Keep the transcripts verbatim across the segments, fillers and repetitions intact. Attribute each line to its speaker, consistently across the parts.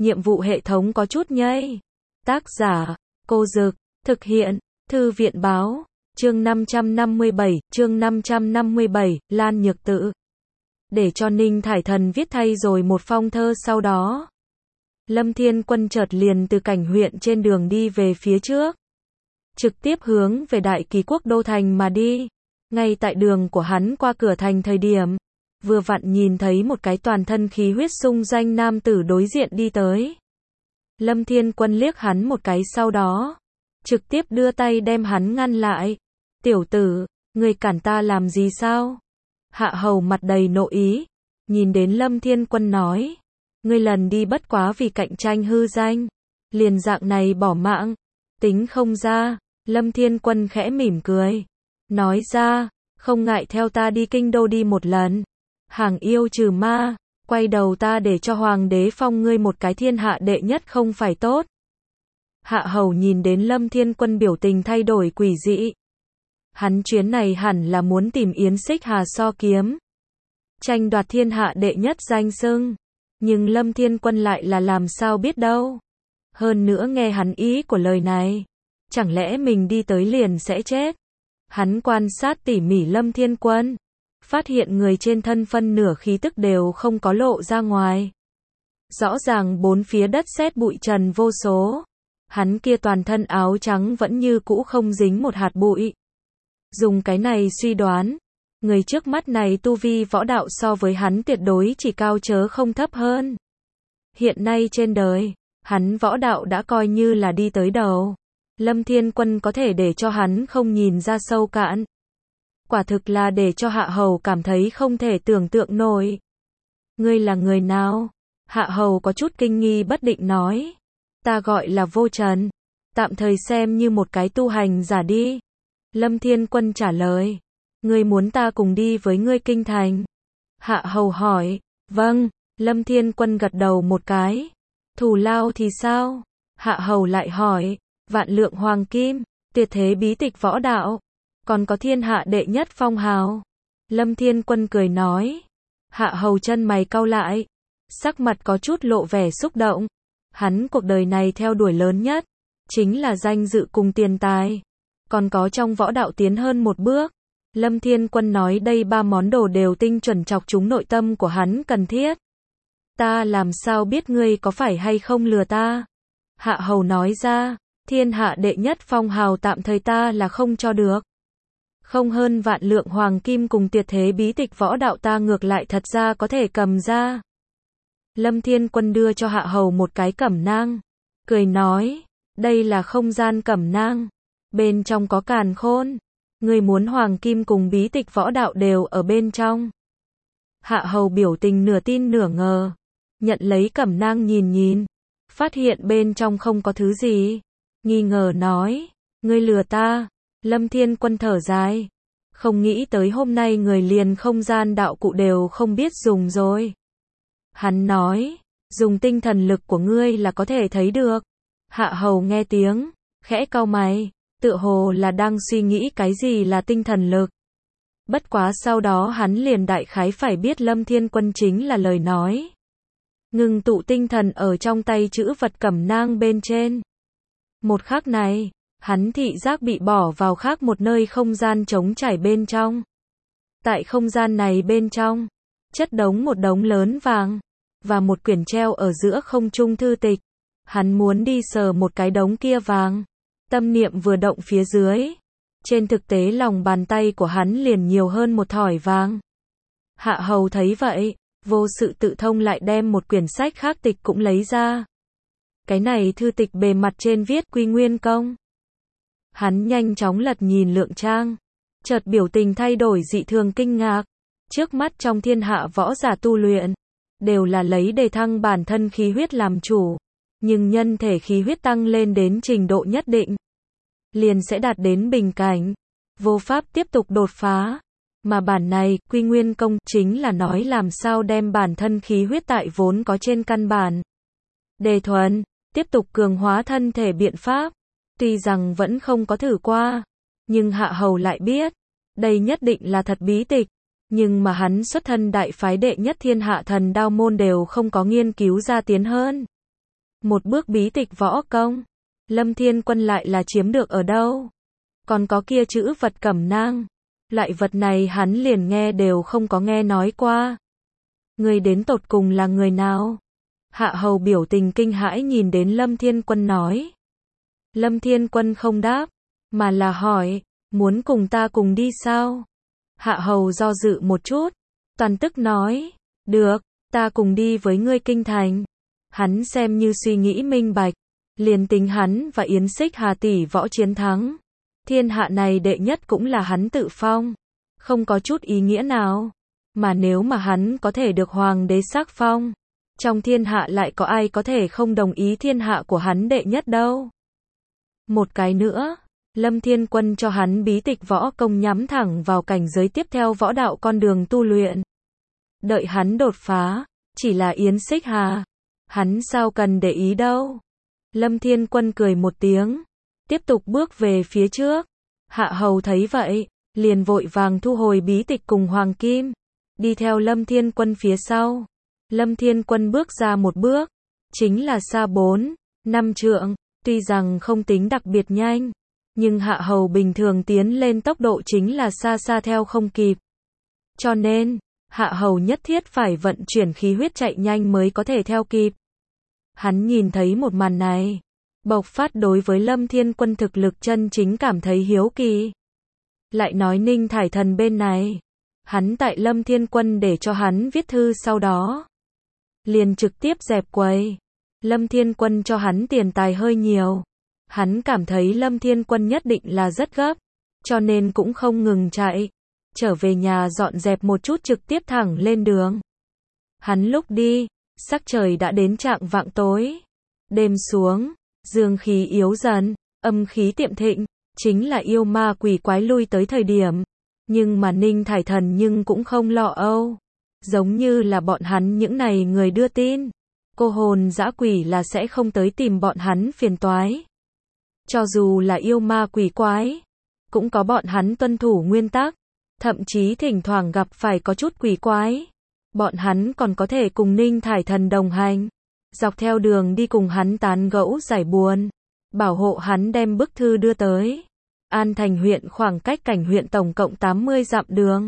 Speaker 1: nhiệm vụ hệ thống có chút nhây. Tác giả, Cô Dực, thực hiện, Thư viện báo, chương năm trăm năm mươi bảy, chương năm trăm năm mươi bảy, Lan Nhược Tự. Để cho Ninh Thải Thần viết thay rồi một phong thơ sau đó. Lâm Thiên Quân chợt liền từ cảnh huyện trên đường đi về phía trước. Trực tiếp hướng về Đại Kỳ Quốc đô thành mà đi. Ngay tại đường của hắn qua cửa thành thời điểm, vừa vặn nhìn thấy một cái toàn thân khí huyết xung doanh nam tử đối diện đi tới. Lâm Thiên Quân liếc hắn một cái sau đó, trực tiếp đưa tay đem hắn ngăn lại. Tiểu tử, ngươi cản ta làm gì sao? Hạ Hầu mặt đầy nộ ý, nhìn đến Lâm Thiên Quân nói, ngươi lần đi bất quá vì cạnh tranh hư danh, liền dạng này bỏ mạng, tính không ra. Lâm Thiên Quân khẽ mỉm cười, nói ra, không ngại theo ta đi kinh đô đi một lần, hàng yêu trừ ma, quay đầu ta để cho hoàng đế phong ngươi một cái thiên hạ đệ nhất không phải tốt. Hạ Hầu nhìn đến Lâm Thiên Quân biểu tình thay đổi quỷ dị. Hắn chuyến này hẳn là muốn tìm Yến Xích Hà so kiếm, tranh đoạt thiên hạ đệ nhất danh xưng, nhưng Lâm Thiên Quân lại là làm sao biết đâu. Hơn nữa nghe hắn ý của lời này, chẳng lẽ mình đi tới liền sẽ chết. Hắn quan sát tỉ mỉ Lâm Thiên Quân, phát hiện người trên thân phân nửa khí tức đều không có lộ ra ngoài. Rõ ràng bốn phía đất sét bụi trần vô số. Hắn kia toàn thân áo trắng vẫn như cũ không dính một hạt bụi. Dùng cái này suy đoán, người trước mắt này tu vi võ đạo so với hắn tuyệt đối chỉ cao chớ không thấp hơn. Hiện nay trên đời, hắn võ đạo đã coi như là đi tới đầu. Lâm Thiên Quân có thể để cho hắn không nhìn ra sâu cạn. Quả thực là để cho Hạ Hầu cảm thấy không thể tưởng tượng nổi. Ngươi là người nào? Hạ Hầu có chút kinh nghi bất định nói. Ta gọi là Vô Trần, tạm thời xem như một cái tu hành giả đi. Lâm Thiên Quân trả lời. Ngươi muốn ta cùng đi với ngươi kinh thành? Hạ Hầu hỏi. Vâng. Lâm Thiên Quân gật đầu một cái. Thù lao thì sao? Hạ Hầu lại hỏi. Vạn lượng hoàng kim, tuyệt thế bí tịch võ đạo, còn có thiên hạ đệ nhất phong hào. Lâm Thiên Quân cười nói. Hạ Hầu chân mày cau lại, sắc mặt có chút lộ vẻ xúc động. Hắn cuộc đời này theo đuổi lớn nhất, chính là danh dự cùng tiền tài, còn có trong võ đạo tiến hơn một bước. Lâm Thiên Quân nói đây ba món đồ đều tinh chuẩn chọc trúng nội tâm của hắn cần thiết. Ta làm sao biết ngươi có phải hay không lừa ta? Hạ Hầu nói ra. Thiên hạ đệ nhất phong hào tạm thời ta là không cho được. Không hơn vạn lượng hoàng kim cùng tuyệt thế bí tịch võ đạo ta ngược lại thật ra có thể cầm ra. Lâm Thiên Quân đưa cho Hạ Hầu một cái cẩm nang, cười nói, đây là không gian cẩm nang, bên trong có càn khôn, người muốn hoàng kim cùng bí tịch võ đạo đều ở bên trong. Hạ Hầu biểu tình nửa tin nửa ngờ, nhận lấy cẩm nang nhìn nhìn, phát hiện bên trong không có thứ gì. Nghi ngờ nói, ngươi lừa ta. Lâm Thiên Quân thở dài, không nghĩ tới hôm nay người liền không gian đạo cụ đều không biết dùng rồi. Hắn nói, dùng tinh thần lực của ngươi là có thể thấy được. Hạ Hầu nghe tiếng, khẽ cau mày, tựa hồ là đang suy nghĩ cái gì là tinh thần lực. Bất quá sau đó hắn liền đại khái phải biết Lâm Thiên Quân chính là lời nói. Ngừng tụ tinh thần ở trong tay chữ vật cẩm nang bên trên. Một khắc này, hắn thị giác bị bỏ vào khác một nơi không gian trống trải bên trong. Tại không gian này bên trong, chất đống một đống lớn vàng, và một quyển treo ở giữa không trung thư tịch. Hắn muốn đi sờ một cái đống kia vàng. Tâm niệm vừa động phía dưới. Trên thực tế lòng bàn tay của hắn liền nhiều hơn một thỏi vàng. Hạ Hầu thấy vậy, vô sự tự thông lại đem một quyển sách khác tịch cũng lấy ra. Cái này thư tịch bề mặt trên viết Quy Nguyên Công. Hắn nhanh chóng lật nhìn lượng trang, chợt biểu tình thay đổi dị thường kinh ngạc. Trước mắt trong thiên hạ võ giả tu luyện, đều là lấy đề thăng bản thân khí huyết làm chủ, nhưng nhân thể khí huyết tăng lên đến trình độ nhất định, liền sẽ đạt đến bình cảnh, vô pháp tiếp tục đột phá. Mà bản này, Quy Nguyên Công, chính là nói làm sao đem bản thân khí huyết tại vốn có trên căn bản đề thuần, tiếp tục cường hóa thân thể biện pháp. Tuy rằng vẫn không có thử qua, nhưng Hạ Hầu lại biết, đây nhất định là thật bí tịch. Nhưng mà hắn xuất thân đại phái đệ nhất thiên hạ thần đao môn đều không có nghiên cứu ra tiến hơn. Một bước bí tịch võ công. Lâm Thiên Quân lại là chiếm được ở đâu? Còn có kia chữ vật cẩm nang. Loại vật này hắn liền nghe đều không có nghe nói qua. Người đến tột cùng là người nào? Hạ Hầu biểu tình kinh hãi nhìn đến Lâm Thiên Quân nói. Lâm Thiên Quân không đáp, mà là hỏi, muốn cùng ta cùng đi sao? Hạ Hầu do dự một chút, toàn tức nói, được, ta cùng đi với ngươi kinh thành. Hắn xem như suy nghĩ minh bạch, liền tính hắn và Yến Xích Hà tỷ võ chiến thắng. Thiên hạ này đệ nhất cũng là hắn tự phong, không có chút ý nghĩa nào. Mà nếu mà hắn có thể được hoàng đế sắc phong, trong thiên hạ lại có ai có thể không đồng ý thiên hạ của hắn đệ nhất đâu. Một cái nữa, Lâm Thiên Quân cho hắn bí tịch võ công nhắm thẳng vào cảnh giới tiếp theo võ đạo con đường tu luyện. Đợi hắn đột phá, chỉ là Yến Xích Hà, hắn sao cần để ý đâu. Lâm Thiên Quân cười một tiếng, tiếp tục bước về phía trước. Hạ Hầu thấy vậy, liền vội vàng thu hồi bí tịch cùng Hoàng Kim, đi theo Lâm Thiên Quân phía sau. Lâm Thiên Quân bước ra một bước, chính là xa bốn, năm trượng, tuy rằng không tính đặc biệt nhanh, nhưng Hạ Hầu bình thường tiến lên tốc độ chính là xa xa theo không kịp. Cho nên, Hạ Hầu nhất thiết phải vận chuyển khí huyết chạy nhanh mới có thể theo kịp. Hắn nhìn thấy một màn này, bộc phát đối với Lâm Thiên Quân thực lực chân chính cảm thấy hiếu kỳ. Lại nói Ninh Thải Thần bên này, hắn tại Lâm Thiên Quân để cho hắn viết thư sau đó, liền trực tiếp dẹp quầy. Lâm Thiên Quân cho hắn tiền tài hơi nhiều, hắn cảm thấy Lâm Thiên Quân nhất định là rất gấp, cho nên cũng không ngừng chạy, trở về nhà dọn dẹp một chút trực tiếp thẳng lên đường. Hắn lúc đi, sắc trời đã đến trạng vạng tối, đêm xuống, dương khí yếu dần, âm khí tiệm thịnh, chính là yêu ma quỷ quái lui tới thời điểm. Nhưng mà Ninh Thải Thần nhưng cũng không lo âu, giống như là bọn hắn những này người đưa tin, cô hồn dã quỷ là sẽ không tới tìm bọn hắn phiền toái. Cho dù là yêu ma quỷ quái, cũng có bọn hắn tuân thủ nguyên tắc, thậm chí thỉnh thoảng gặp phải có chút quỷ quái, bọn hắn còn có thể cùng Ninh Thải Thần đồng hành, dọc theo đường đi cùng hắn tán gẫu giải buồn, bảo hộ hắn đem bức thư đưa tới. An Thành huyện khoảng cách Cảnh huyện tổng cộng tám mươi dặm đường.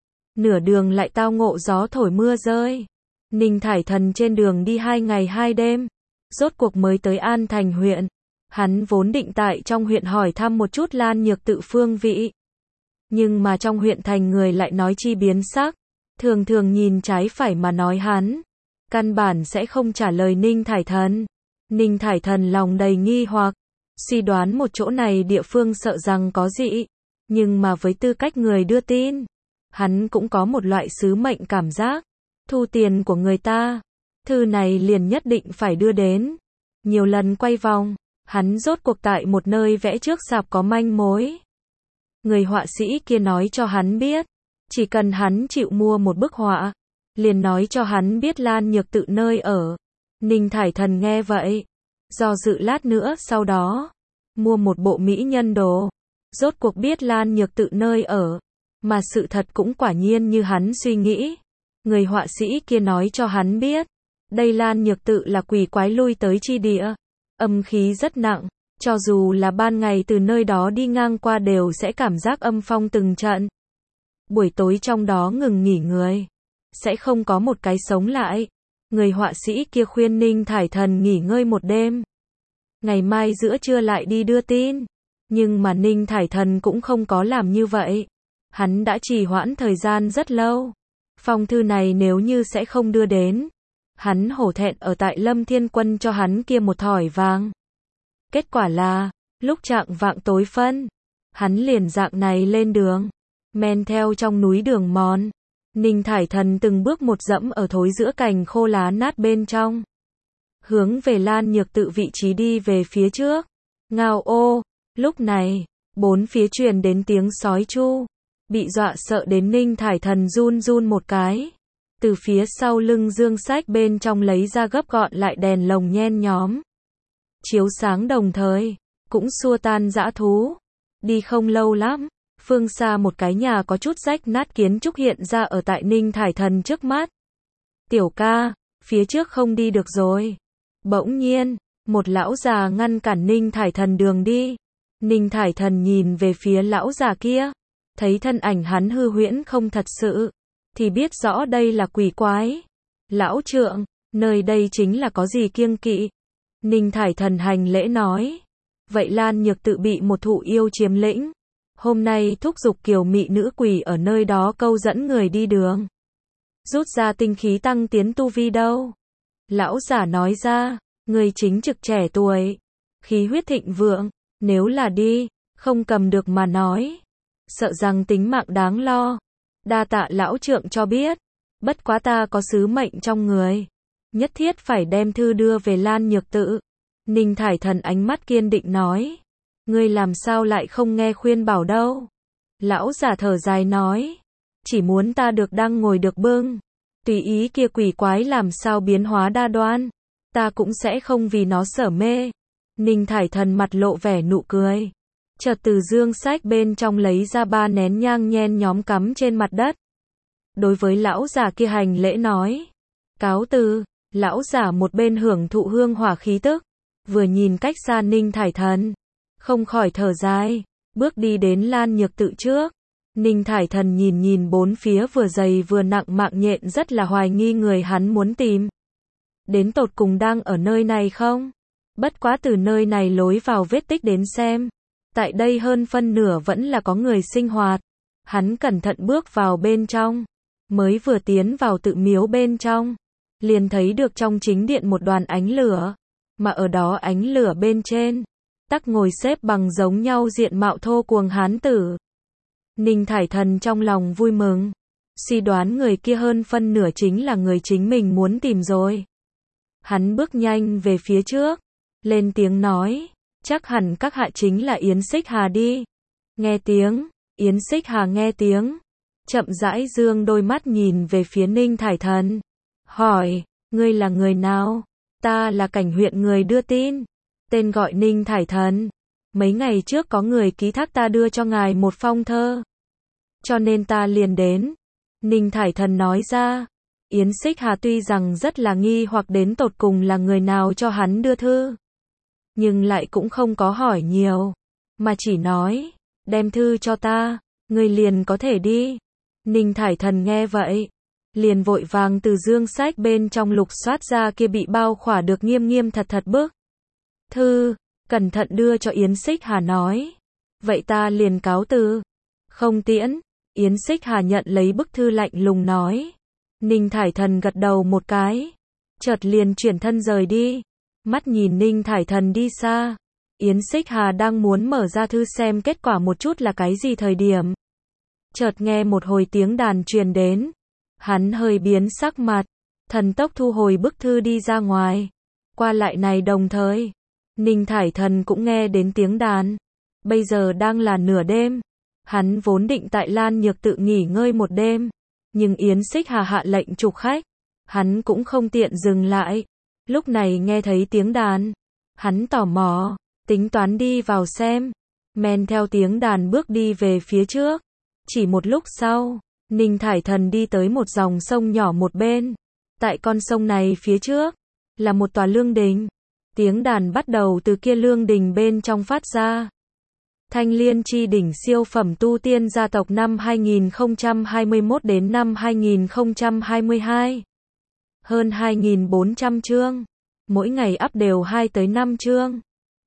Speaker 1: Nửa đường lại tao ngộ gió thổi mưa rơi. Ninh Thải Thần trên đường đi hai ngày hai đêm, rốt cuộc mới tới An Thành huyện. Hắn vốn định tại trong huyện hỏi thăm một chút Lan Nhược Tự phương vị. Nhưng mà trong huyện thành người lại nói chi biến sắc, thường thường nhìn trái phải mà nói hắn, căn bản sẽ không trả lời Ninh Thải Thần. Ninh Thải Thần lòng đầy nghi hoặc, suy đoán một chỗ này địa phương sợ rằng có dị, nhưng mà với tư cách người đưa tin, hắn cũng có một loại sứ mệnh cảm giác, thu tiền của người ta, thư này liền nhất định phải đưa đến. Nhiều lần quay vòng, hắn rốt cuộc tại một nơi vẽ trước sạp có manh mối. Người họa sĩ kia nói cho hắn biết, chỉ cần hắn chịu mua một bức họa, liền nói cho hắn biết Lan Nhược Tự nơi ở. Ninh Thải Thần nghe vậy, do dự lát nữa sau đó, mua một bộ mỹ nhân đồ, rốt cuộc biết Lan Nhược Tự nơi ở, mà sự thật cũng quả nhiên như hắn suy nghĩ. Người họa sĩ kia nói cho hắn biết, đây Lan Nhược Tự là quỷ quái lui tới chi địa, âm khí rất nặng, cho dù là ban ngày từ nơi đó đi ngang qua đều sẽ cảm giác âm phong từng trận. Buổi tối trong đó ngừng nghỉ người, sẽ không có một cái sống lại. Người họa sĩ kia khuyên Ninh Thải Thần nghỉ ngơi một đêm, ngày mai giữa trưa lại đi đưa tin. Nhưng mà Ninh Thải Thần cũng không có làm như vậy. Hắn đã trì hoãn thời gian rất lâu. Phong thư này nếu như sẽ không đưa đến, hắn hổ thẹn ở tại Lâm Thiên Quân cho hắn kia một thỏi vàng. Kết quả là, lúc trạng vạng tối phân, hắn liền dạng này lên đường, men theo trong núi đường mòn. Ninh Thải Thần từng bước một dẫm ở thối giữa cành khô lá nát bên trong, hướng về Lan Nhược Tự vị trí đi về phía trước. Ngao ô, lúc này, bốn phía truyền đến tiếng sói chu, bị dọa sợ đến Ninh Thải Thần run run một cái. Từ phía sau lưng dương sách bên trong lấy ra gấp gọn lại đèn lồng nhen nhóm, chiếu sáng đồng thời, cũng xua tan dã thú. Đi không lâu lắm, phương xa một cái nhà có chút rách nát kiến trúc hiện ra ở tại Ninh Thải Thần trước mắt. Tiểu ca, phía trước không đi được rồi. Bỗng nhiên, Một lão già ngăn cản Ninh Thải Thần đường đi. Ninh Thải Thần nhìn về phía lão già kia, thấy thân ảnh hắn hư huyễn không thật sự, thì biết rõ đây là quỷ quái. Lão trượng, nơi đây chính là có gì kiêng kỵ? Ninh Thải Thần hành lễ nói. Vậy Lan Nhược Tự bị một thụ yêu chiếm lĩnh. Hôm nay thúc giục kiều mị nữ quỷ ở nơi đó câu dẫn người đi đường. Rút ra tinh khí tăng tiến tu vi đâu? Lão giả nói ra, người chính trực trẻ tuổi, khí huyết thịnh vượng, nếu là đi, không cầm được mà nói, sợ rằng tính mạng đáng lo. Đa tạ lão trượng cho biết, bất quá ta có sứ mệnh trong người, nhất thiết phải đem thư đưa về Lan Nhược Tự. Ninh Thải Thần ánh mắt kiên định nói, ngươi làm sao lại không nghe khuyên bảo đâu? Lão giả thở dài nói, chỉ muốn ta được đăng ngồi được bưng, tùy ý kia quỷ quái làm sao biến hóa đa đoan, ta cũng sẽ không vì nó sở mê. Ninh Thải Thần mặt lộ vẻ nụ cười, chợt từ dương sách bên trong lấy ra ba nén nhang nhen nhóm cắm trên mặt đất. Đối với lão già kia hành lễ nói, cáo từ. Lão giả một bên hưởng thụ hương hỏa khí tức, vừa nhìn cách xa Ninh Thải Thần, không khỏi thở dài, bước đi đến Lan Nhược Tự trước. Ninh Thải Thần nhìn nhìn bốn phía vừa dày vừa nặng mạng nhện, rất là hoài nghi người hắn muốn tìm đến tột cùng đang ở nơi này không? Bất quá từ nơi này lối vào vết tích đến xem, tại đây hơn phân nửa vẫn là có người sinh hoạt. Hắn cẩn thận bước vào bên trong, mới vừa tiến vào tự miếu bên trong, liền thấy được trong chính điện một đoàn ánh lửa, mà ở đó ánh lửa bên trên, tắc ngồi xếp bằng giống nhau diện mạo thô cuồng hán tử. Ninh Thải Thần trong lòng vui mừng, suy đoán người kia hơn phân nửa chính là người chính mình muốn tìm rồi. Hắn bước nhanh về phía trước, lên tiếng nói, chắc hẳn các hạ chính là Yến Xích Hà đi. Nghe tiếng, Yến Xích Hà nghe tiếng, chậm rãi dương đôi mắt nhìn về phía Ninh Thải Thần, hỏi, ngươi là người nào? Ta là Cảnh huyện người đưa tin, tên gọi Ninh Thải Thần. Mấy ngày trước có người ký thác ta đưa cho ngài một phong thơ, cho nên ta liền đến. Ninh Thải Thần nói ra. Yến Xích Hà tuy rằng rất là nghi hoặc đến tột cùng là người nào cho hắn đưa thư, nhưng lại cũng không có hỏi nhiều, mà chỉ nói, đem thư cho ta, ngươi liền có thể đi. Ninh Thải Thần nghe vậy, liền vội vàng từ dương sách bên trong lục soát ra kia bị bao khỏa được nghiêm nghiêm thật thật bức thư, cẩn thận đưa cho Yến Xích Hà nói, vậy ta liền cáo từ. Không tiễn. Yến Xích Hà nhận lấy bức thư lạnh lùng nói. Ninh Thải Thần gật đầu một cái, chợt liền chuyển thân rời đi. Mắt nhìn Ninh Thải Thần đi xa, Yến Xích Hà đang muốn mở ra thư xem kết quả một chút là cái gì thời điểm, chợt nghe một hồi tiếng đàn truyền đến. Hắn hơi biến sắc mặt, thần tốc thu hồi bức thư đi ra ngoài. Qua lại này đồng thời, Ninh Thải Thần cũng nghe đến tiếng đàn. Bây giờ đang là nửa đêm, hắn vốn định tại Lan Nhược Tự nghỉ ngơi một đêm, nhưng Yến Xích Hà hạ lệnh trục khách, hắn cũng không tiện dừng lại. Lúc này nghe thấy tiếng đàn, hắn tò mò, tính toán đi vào xem, men theo tiếng đàn bước đi về phía trước. Chỉ một lúc sau, Ninh Thải Thần đi tới một dòng sông nhỏ một bên. Tại con sông này phía trước, là một tòa lương đình. Tiếng đàn bắt đầu từ kia lương đình bên trong phát ra. Thanh Liên chi đỉnh siêu phẩm tu tiên gia tộc năm hai nghìn không trăm hai mươi mốt đến năm hai nghìn không trăm hai mươi hai. Hơn hai nghìn bốn trăm chương. Mỗi ngày up đều hai tới năm chương.